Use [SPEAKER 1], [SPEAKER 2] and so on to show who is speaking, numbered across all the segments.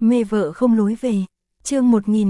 [SPEAKER 1] Mê vợ không lối về. Chương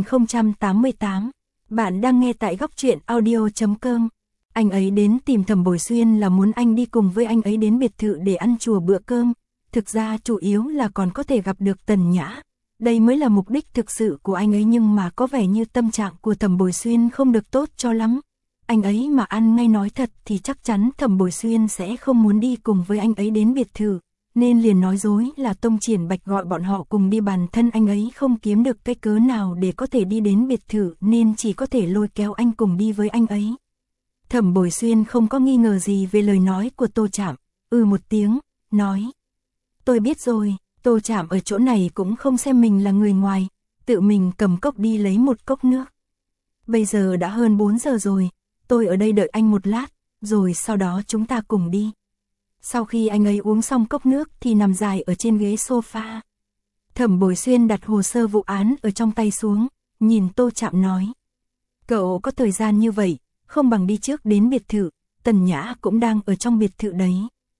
[SPEAKER 1] 1088. Bạn đang nghe tại góc truyện audio.com. Anh ấy đến tìm Thẩm Bồi Xuyên là muốn anh đi cùng với anh ấy đến biệt thự để ăn chùa bữa cơm. Thực ra chủ yếu là còn có thể gặp được Tần Nhã. Đây mới là mục đích thực sự của anh ấy, nhưng mà có vẻ như tâm trạng của Thẩm Bồi Xuyên không được tốt cho lắm. Anh ấy mà ăn ngay nói thật thì chắc chắn Thẩm Bồi Xuyên sẽ không muốn đi cùng với anh ấy đến biệt thự, nên liền nói dối là Tông Triển Bạch gọi bọn họ cùng đi, bản thân anh ấy không kiếm được cái cớ nào để có thể đi đến biệt thự nên chỉ có thể lôi kéo anh cùng đi với anh ấy. Thẩm Bồi Xuyên không có nghi ngờ gì về lời nói của Tô Trạm, một tiếng, nói: "Tôi biết rồi." Tô Trạm ở chỗ này cũng không xem mình là người ngoài, tự mình cầm cốc đi lấy một cốc nước. "Bây giờ đã hơn 4 giờ rồi, tôi ở đây đợi anh một lát, rồi sau đó chúng ta cùng đi." Sau khi anh ấy uống xong cốc nước thì nằm dài ở trên ghế sofa. Thẩm Bồi Xuyên đặt hồ sơ vụ án ở trong tay xuống, nhìn Tô Trạm nói: "Cậu có thời gian như vậy, không bằng đi trước đến biệt thự, Tần Nhã cũng đang ở trong biệt thự đấy."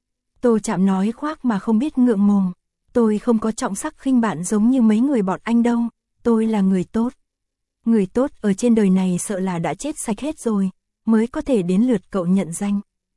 [SPEAKER 1] Tô Trạm nói khoác mà không biết ngượng mồm: "Tôi không có trọng sắc khinh bạn giống như mấy người bọn anh đâu, tôi là người tốt. Người tốt ở trên đời này sợ là đã chết sạch hết rồi, mới có thể đến lượt cậu nhận danh."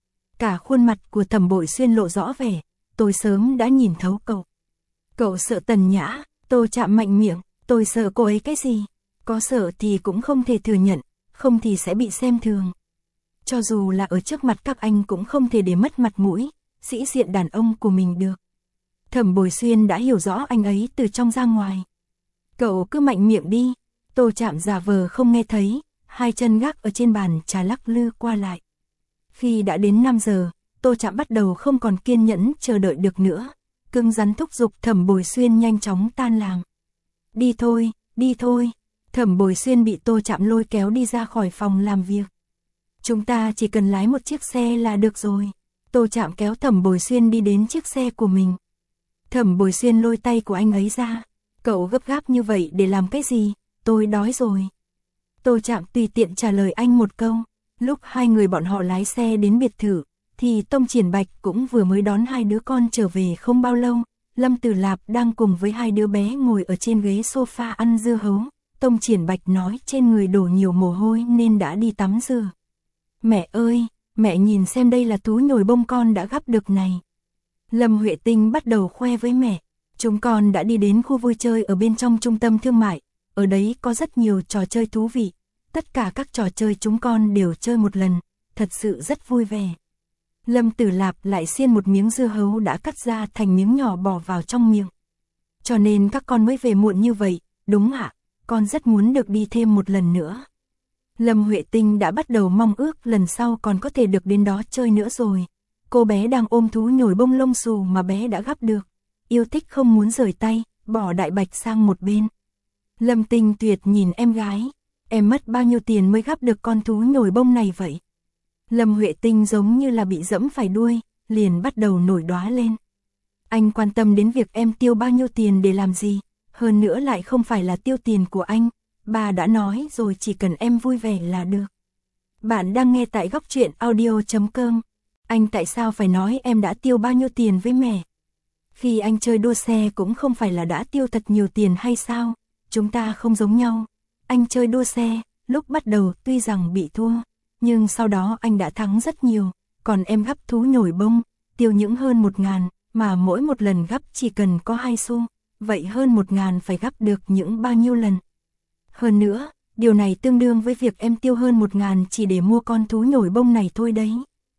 [SPEAKER 1] Cả khuôn mặt của Thẩm Bồi Xuyên lộ rõ vẻ: "Tôi sớm đã nhìn thấu cậu." "Cậu sợ Tần Nhã?" Tô Trạm mạnh miệng: "Tôi sợ cô ấy cái gì? Có sợ thì cũng không thể thừa nhận, không thì sẽ bị xem thường. Cho dù là ở trước mặt các anh cũng không thể để mất mặt mũi, sĩ diện đàn ông của mình được." Thẩm Bồi Xuyên đã hiểu rõ anh ấy từ trong ra ngoài. "Cậu cứ mạnh miệng đi." Tô Trạm giả vờ không nghe thấy, hai chân gác ở trên bàn trà lắc lư qua lại. Khi đã đến 5 giờ, Tô Trạm bắt đầu không còn kiên nhẫn chờ đợi được nữa, cứng rắn thúc giục Thẩm Bồi Xuyên nhanh chóng tan làm. "Đi thôi, đi thôi." Thẩm Bồi Xuyên bị Tô Trạm lôi kéo đi ra khỏi phòng làm việc. "Chúng ta chỉ cần lái một chiếc xe là được rồi." Tô Trạm kéo Thẩm Bồi Xuyên đi đến chiếc xe của mình. Thẩm Bồi Xuyên lôi tay của anh ấy ra: "Cậu gấp gáp như vậy để làm cái gì? Tôi đói rồi." Tô Trạm tùy tiện trả lời anh một câu. Lúc hai người bọn họ lái xe đến biệt thự, thì Tông Triển Bạch cũng vừa mới đón hai đứa con trở về không bao lâu. Lâm Tử Lạp đang cùng với hai đứa bé ngồi ở trên ghế sofa ăn dưa hấu. Tông Triển Bạch nói trên người đổ nhiều mồ hôi nên đã đi tắm rửa. "Mẹ ơi, mẹ nhìn xem, đây là thú nhồi bông con đã gắp được này." Lâm Huệ Tinh bắt đầu khoe với mẹ: "Chúng con đã đi đến khu vui chơi ở bên trong trung tâm thương mại, ở đấy có rất nhiều trò chơi thú vị. Tất cả các trò chơi chúng con đều chơi một lần, thật sự rất vui vẻ." Lâm Tử Lạp lại xiên một miếng dưa hấu đã cắt ra thành miếng nhỏ bỏ vào trong miệng. "Cho nên các con mới về muộn như vậy, đúng ạ? Con rất muốn được đi thêm một lần nữa." Lâm Huệ Tinh đã bắt đầu mong ước lần sau còn có thể được đến đó chơi nữa rồi. Cô bé đang ôm thú nhồi bông lông xù mà bé đã gắp được, yêu thích không muốn rời tay, bỏ Đại Bạch sang một bên. Lâm Tinh Tuyệt nhìn em gái: "Em mất bao nhiêu tiền mới gắp được con thú nhồi bông này vậy?" Lâm Huệ Tinh giống như là bị dẫm phải đuôi, liền bắt đầu nổi đoá lên: "Anh quan tâm đến việc em tiêu bao nhiêu tiền để làm gì? Hơn nữa lại không phải là tiêu tiền của anh, bà đã nói rồi, chỉ cần em vui vẻ là được." Bạn đang nghe tại góc truyện audio.com. Anh tại sao phải nói em đã tiêu bao nhiêu tiền với mẹ? Khi anh chơi đua xe cũng không phải là đã tiêu thật nhiều tiền hay sao? Chúng ta không giống nhau. Anh chơi đua xe, lúc bắt đầu tuy rằng bị thua, nhưng sau đó anh đã thắng rất nhiều. Còn em gắp thú nhồi bông, tiêu những hơn 1.000, mà mỗi một lần gắp chỉ cần có 2 xu. Vậy hơn 1.000 phải gắp được những bao nhiêu lần? Hơn nữa, điều này tương đương với việc em tiêu hơn 1.000 chỉ để mua con thú nhồi bông này thôi đấy."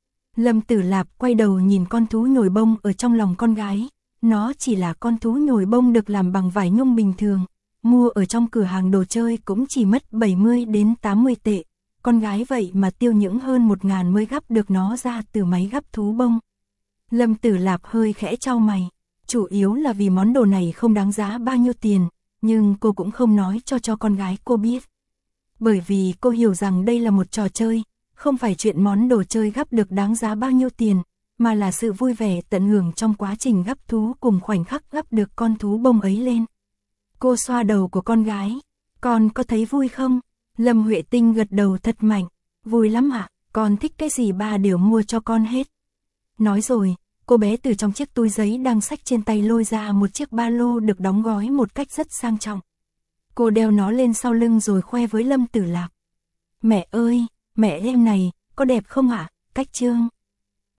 [SPEAKER 1] Lâm Tử Lạp quay đầu nhìn con thú nhồi bông ở trong lòng con gái. Nó chỉ là con thú nhồi bông được làm bằng vải nhung bình thường, mua ở trong cửa hàng đồ chơi cũng chỉ mất 70 đến 80 tệ. Con gái vậy mà tiêu những hơn 1.000 mới gắp được nó ra từ máy gắp thú bông. Lâm Tử Lạp hơi khẽ chau mày. Chủ yếu là vì món đồ này không đáng giá bao nhiêu tiền, nhưng cô cũng không nói cho con gái cô biết. Bởi vì cô hiểu rằng đây là một trò chơi, không phải chuyện món đồ chơi gắp được đáng giá bao nhiêu tiền, mà là sự vui vẻ tận hưởng trong quá trình gắp thú cùng khoảnh khắc gắp được con thú bông ấy lên. Cô xoa đầu của con gái: "Con có thấy vui không?" Lâm Huệ Tinh gật đầu thật mạnh: "Vui lắm ạ, con thích cái gì ba đều mua cho con hết." Nói rồi, Cô bé từ trong chiếc túi giấy đang xách trên tay lôi ra một chiếc ba lô được đóng gói một cách rất sang trọng. Cô đeo nó lên sau lưng rồi khoe với Lâm Tử Lạc. Mẹ ơi, mẹ em này, có đẹp không ạ? Cách Trương.